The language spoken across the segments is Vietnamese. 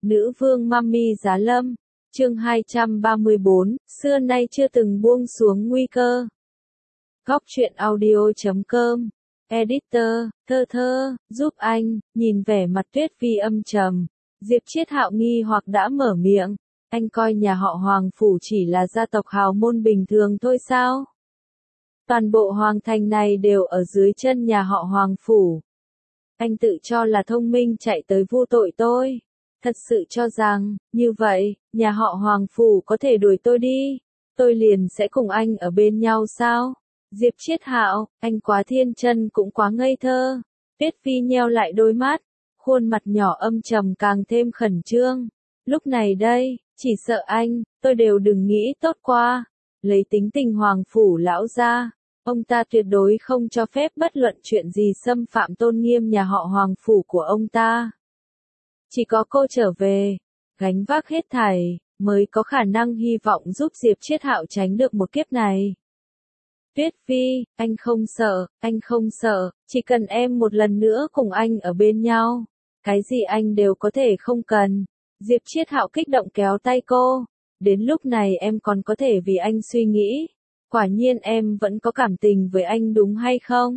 Nữ vương Mummy Giá Lâm, chương 234, xưa nay chưa từng buông xuống nguy cơ. Góc truyện audio.com, editor, thơ thơ, giúp anh, nhìn vẻ mặt Tuyết Phi âm trầm. Diệp Chiết Hạo nghi hoặc đã mở miệng, anh coi nhà họ Hoàng Phủ chỉ là gia tộc hào môn bình thường thôi sao? Toàn bộ Hoàng Thành này đều ở dưới chân nhà họ Hoàng Phủ. Anh tự cho là thông minh chạy tới vu tội tôi. Thật sự cho rằng, như vậy, nhà họ Hoàng Phủ có thể đuổi tôi đi, tôi liền sẽ cùng anh ở bên nhau sao? Diệp Chiết Hạo, anh quá thiên chân cũng quá ngây thơ. Tuyết Phi nheo lại đôi mắt, khuôn mặt nhỏ âm trầm càng thêm khẩn trương. Lúc này đây, chỉ sợ anh, tôi đều đừng nghĩ tốt qua. Lấy tính tình Hoàng Phủ lão gia, ông ta tuyệt đối không cho phép bất luận chuyện gì xâm phạm tôn nghiêm nhà họ Hoàng Phủ của ông ta. Chỉ có cô trở về, gánh vác hết thảy, mới có khả năng hy vọng giúp Diệp Chiết Hạo tránh được một kiếp này. Tuyết Phi, anh không sợ, chỉ cần em một lần nữa cùng anh ở bên nhau. Cái gì anh đều có thể không cần. Diệp Chiết Hạo kích động kéo tay cô. Đến lúc này em còn có thể vì anh suy nghĩ. Quả nhiên em vẫn có cảm tình với anh đúng hay không?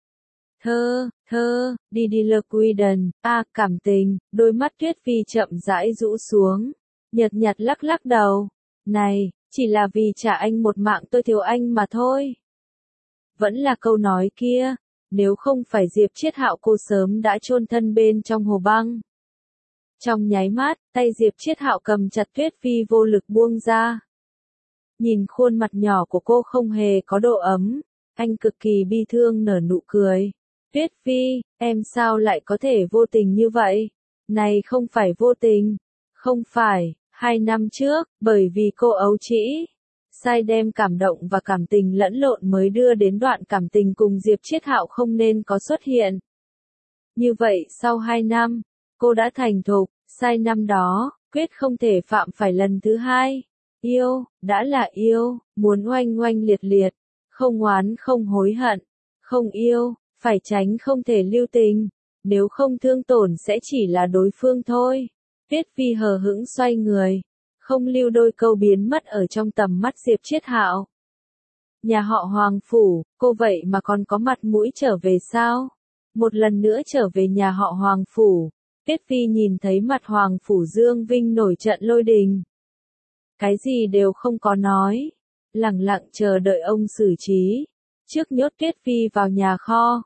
Đi Lơ Quiden, cảm tình, đôi mắt Tuyết Phi chậm rãi rũ xuống. Nhợt lắc lắc đầu. Này, chỉ là vì trả anh một mạng tôi thiếu anh mà thôi. Vẫn là câu nói kia, nếu không phải Diệp Chiết Hạo cô sớm đã chôn thân bên trong hồ băng. Trong nháy mắt, tay Diệp Chiết Hạo cầm chặt Tuyết Phi vô lực buông ra. Nhìn khuôn mặt nhỏ của cô không hề có độ ấm, anh cực kỳ bi thương nở nụ cười. Tuyết Phi, em sao lại có thể vô tình như vậy? Này không phải vô tình, không phải, 2 năm trước, bởi vì cô ấu trĩ, sai đem cảm động và cảm tình lẫn lộn mới đưa đến đoạn cảm tình cùng Diệp Chiết Hạo không nên có xuất hiện. Như vậy sau 2 năm, cô đã thành thục, sai năm đó, quyết không thể phạm phải lần thứ hai. Yêu, đã là yêu, muốn oanh oanh liệt liệt, không oán không hối hận, không yêu, phải tránh không thể lưu tình, nếu không thương tổn sẽ chỉ là đối phương thôi. Tuyết Phi hờ hững xoay người, không lưu đôi câu biến mất ở trong tầm mắt Diệp Chiết Hạo. Nhà họ Hoàng Phủ, cô vậy mà còn có mặt mũi trở về sao? Một lần nữa trở về nhà họ Hoàng Phủ, Tuyết Phi nhìn thấy mặt Hoàng Phủ Dương Vinh nổi trận lôi đình. Cái gì đều không có nói, lẳng lặng chờ đợi ông xử trí. Trước nhốt Tuyết Phi vào nhà kho.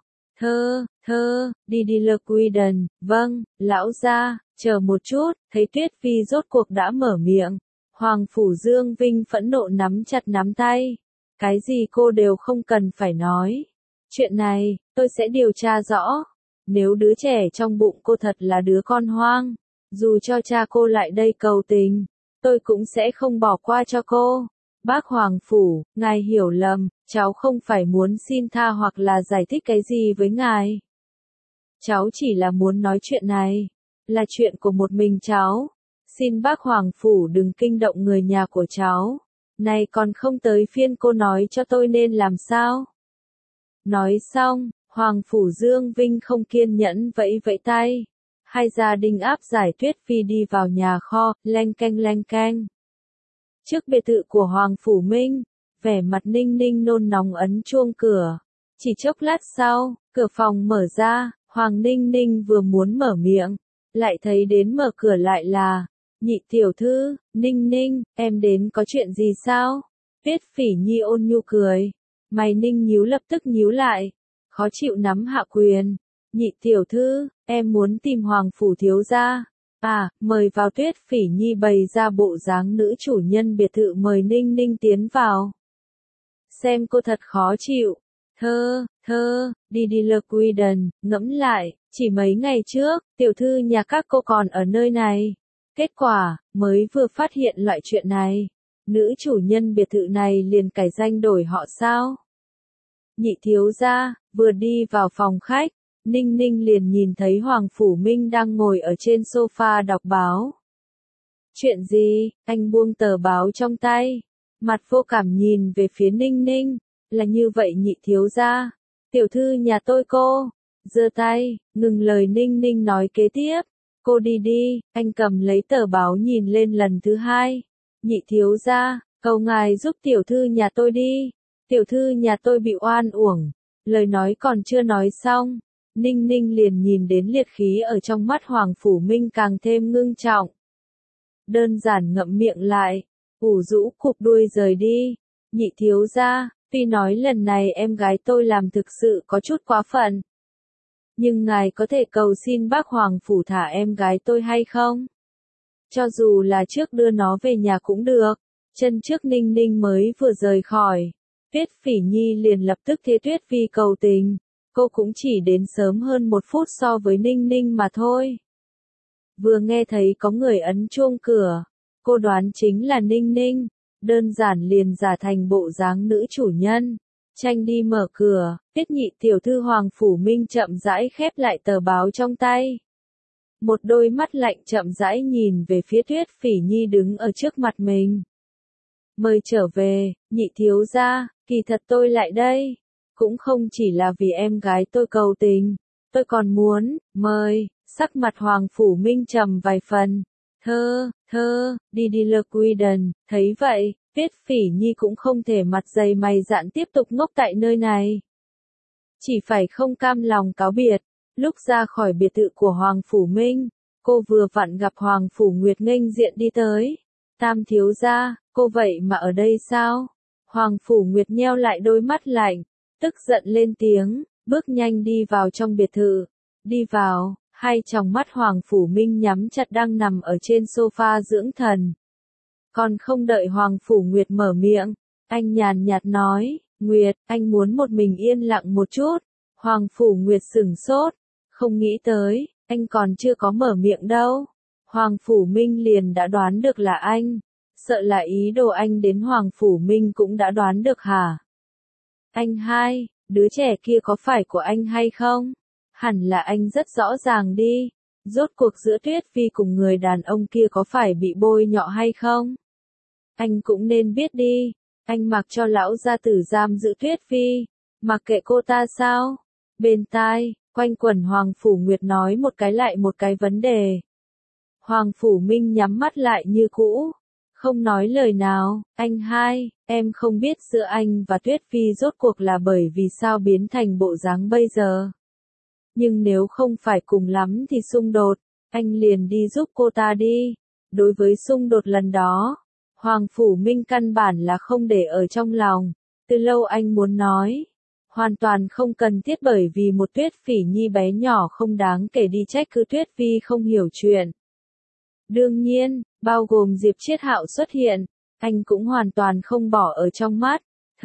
Đi Lơ Quiden, vâng, lão gia, chờ một chút, thấy Tuyết Phi rốt cuộc đã mở miệng. Hoàng Phủ Dương Vinh phẫn nộ nắm chặt nắm tay. Cái gì cô đều không cần phải nói. Chuyện này, tôi sẽ điều tra rõ. Nếu đứa trẻ trong bụng cô thật là đứa con hoang, dù cho cha cô lại đây cầu tình, tôi cũng sẽ không bỏ qua cho cô. Bác Hoàng Phủ, ngài hiểu lầm, cháu không phải muốn xin tha hoặc là giải thích cái gì với ngài. Cháu chỉ là muốn nói chuyện này, là chuyện của một mình cháu. Xin bác Hoàng Phủ đừng kinh động người nhà của cháu. Này còn không tới phiên cô nói cho tôi nên làm sao? Nói xong, Hoàng Phủ Dương Vinh không kiên nhẫn vẫy tay. Hai gia đình áp giải Tuyết Phi đi vào nhà kho, leng keng. Trước biệt thự của Hoàng Phủ Minh, vẻ mặt Ninh Ninh nôn nóng ấn chuông cửa. Chỉ chốc lát sau, cửa phòng mở ra, Hoàng Ninh Ninh vừa muốn mở miệng, lại thấy đến mở cửa lại là, nhị tiểu thư, Ninh Ninh, em đến có chuyện gì sao? Tuyết Phỉ Nhi ôn nhu cười, mày Ninh nhíu lập tức nhíu lại, khó chịu nắm hạ quyền. Nhị tiểu thư, em muốn tìm Hoàng Phủ thiếu gia. Mời vào. Tuyết Phỉ Nhi bày ra bộ dáng nữ chủ nhân biệt thự mời Ninh Ninh tiến vào. Xem cô thật khó chịu. Đi Lơ Quiden, ngẫm lại, chỉ mấy ngày trước, tiểu thư nhà các cô còn ở nơi này. Kết quả, mới vừa phát hiện loại chuyện này. Nữ chủ nhân biệt thự này liền cải danh đổi họ sao? Nhị thiếu gia, vừa đi vào phòng khách, Ninh Ninh liền nhìn thấy Hoàng Phủ Minh đang ngồi ở trên sofa đọc báo. Chuyện gì? Anh buông tờ báo trong tay, mặt vô cảm nhìn về phía Ninh Ninh, là như vậy nhị thiếu gia, tiểu thư nhà tôi cô, giơ tay, ngừng lời Ninh Ninh nói kế tiếp, Cô đi đi, anh cầm lấy tờ báo nhìn lên lần thứ hai. Nhị thiếu gia, cầu ngài giúp tiểu thư nhà tôi đi. Tiểu thư nhà tôi bị oan uổng. Lời nói còn chưa nói xong. Ninh Ninh liền nhìn đến liệt khí ở trong mắt Hoàng Phủ Minh càng thêm ngưng trọng. Đơn giản ngậm miệng lại, ủ rũ cụp đuôi rời đi. Nhị thiếu gia, tuy nói lần này em gái tôi làm thực sự có chút quá phận. Nhưng ngài có thể cầu xin bác Hoàng Phủ thả em gái tôi hay không? Cho dù là trước đưa nó về nhà cũng được. Chân trước Ninh Ninh mới vừa rời khỏi. Tuyết Phỉ Nhi liền lập tức thế Tuyết Phi cầu tình. Cô cũng chỉ đến sớm hơn 1 phút so với Ninh Ninh mà thôi. Vừa nghe thấy có người ấn chuông cửa, cô đoán chính là Ninh Ninh, đơn giản liền giả thành bộ dáng nữ chủ nhân, tranh đi mở cửa. Tiết Nhị tiểu thư Hoàng Phủ Minh chậm rãi khép lại tờ báo trong tay. Một đôi mắt lạnh chậm rãi nhìn về phía Tuyết Phỉ Nhi đứng ở trước mặt mình. Mời trở về, nhị thiếu gia, kỳ thật tôi lại đây. Cũng không chỉ là vì em gái tôi cầu tình, tôi còn muốn, mời, sắc mặt Hoàng Phủ Minh trầm vài phần. Đi đi Lơ Quy Đần, thấy vậy, Tuyết Phỉ Nhi cũng không thể mặt dày mày dạn tiếp tục ngốc tại nơi này. Chỉ phải không cam lòng cáo biệt, lúc ra khỏi biệt thự của Hoàng Phủ Minh, cô vừa vặn gặp Hoàng Phủ Nguyệt nghênh diện đi tới. Tam thiếu gia, cô vậy mà ở đây sao? Hoàng Phủ Nguyệt nheo lại đôi mắt lạnh, tức giận lên tiếng, bước nhanh đi vào trong biệt thự. Đi vào, hai tròng mắt Hoàng Phủ Minh nhắm chặt đang nằm ở trên sofa dưỡng thần. Còn không đợi Hoàng Phủ Nguyệt mở miệng, anh nhàn nhạt nói, Nguyệt, anh muốn một mình yên lặng một chút. Hoàng Phủ Nguyệt sửng sốt, không nghĩ tới, anh còn chưa có mở miệng đâu. Hoàng Phủ Minh liền đã đoán được là anh, sợ là ý đồ anh đến Hoàng Phủ Minh cũng đã đoán được hả? Anh hai, đứa trẻ kia có phải của anh hay không? Hẳn là anh rất rõ ràng đi. Rốt cuộc giữa Tuyết Phi cùng người đàn ông kia có phải bị bôi nhọ hay không? Anh cũng nên biết đi. Anh mặc cho lão gia tử giam giữ Tuyết Phi, mặc kệ cô ta sao? Bên tai, quanh quẩn Hoàng Phủ Nguyệt nói một cái lại một cái vấn đề. Hoàng Phủ Minh nhắm mắt lại như cũ, không nói lời nào. Anh hai, em không biết giữa anh và Tuyết Phi rốt cuộc là bởi vì sao biến thành bộ dáng bây giờ. Nhưng nếu không phải cùng lắm thì xung đột, anh liền đi giúp cô ta đi. Đối với xung đột lần đó, Hoàng Phủ Minh căn bản là không để ở trong lòng. Từ lâu anh muốn nói, hoàn toàn không cần thiết bởi vì một Tuyết Phỉ Nhi bé nhỏ không đáng kể đi trách cứ Tuyết Phi không hiểu chuyện. Đương nhiên, bao gồm Diệp Chiết Hạo xuất hiện, anh cũng hoàn toàn không bỏ ở trong mắt.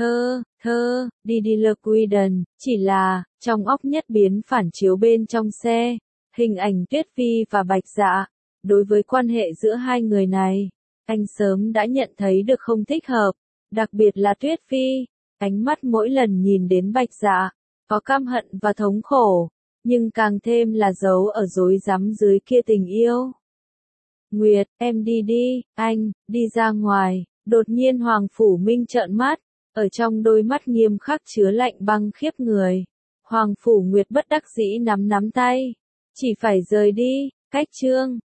Đi đi Lơ Quy Đần, chỉ là, trong óc nhất biến phản chiếu bên trong xe, hình ảnh Tuyết Phi và Bạch Dạ. Đối với quan hệ giữa hai người này, anh sớm đã nhận thấy được không thích hợp, đặc biệt là Tuyết Phi, ánh mắt mỗi lần nhìn đến Bạch Dạ, có căm hận và thống khổ, nhưng càng thêm là dấu ở rối rắm dưới kia tình yêu. Nguyệt, em đi đi, anh, đi ra ngoài. Đột nhiên Hoàng Phủ Minh trợn mắt, ở trong đôi mắt nghiêm khắc chứa lạnh băng khiếp người. Hoàng Phủ Nguyệt bất đắc dĩ nắm tay, chỉ phải rời đi. Cách chương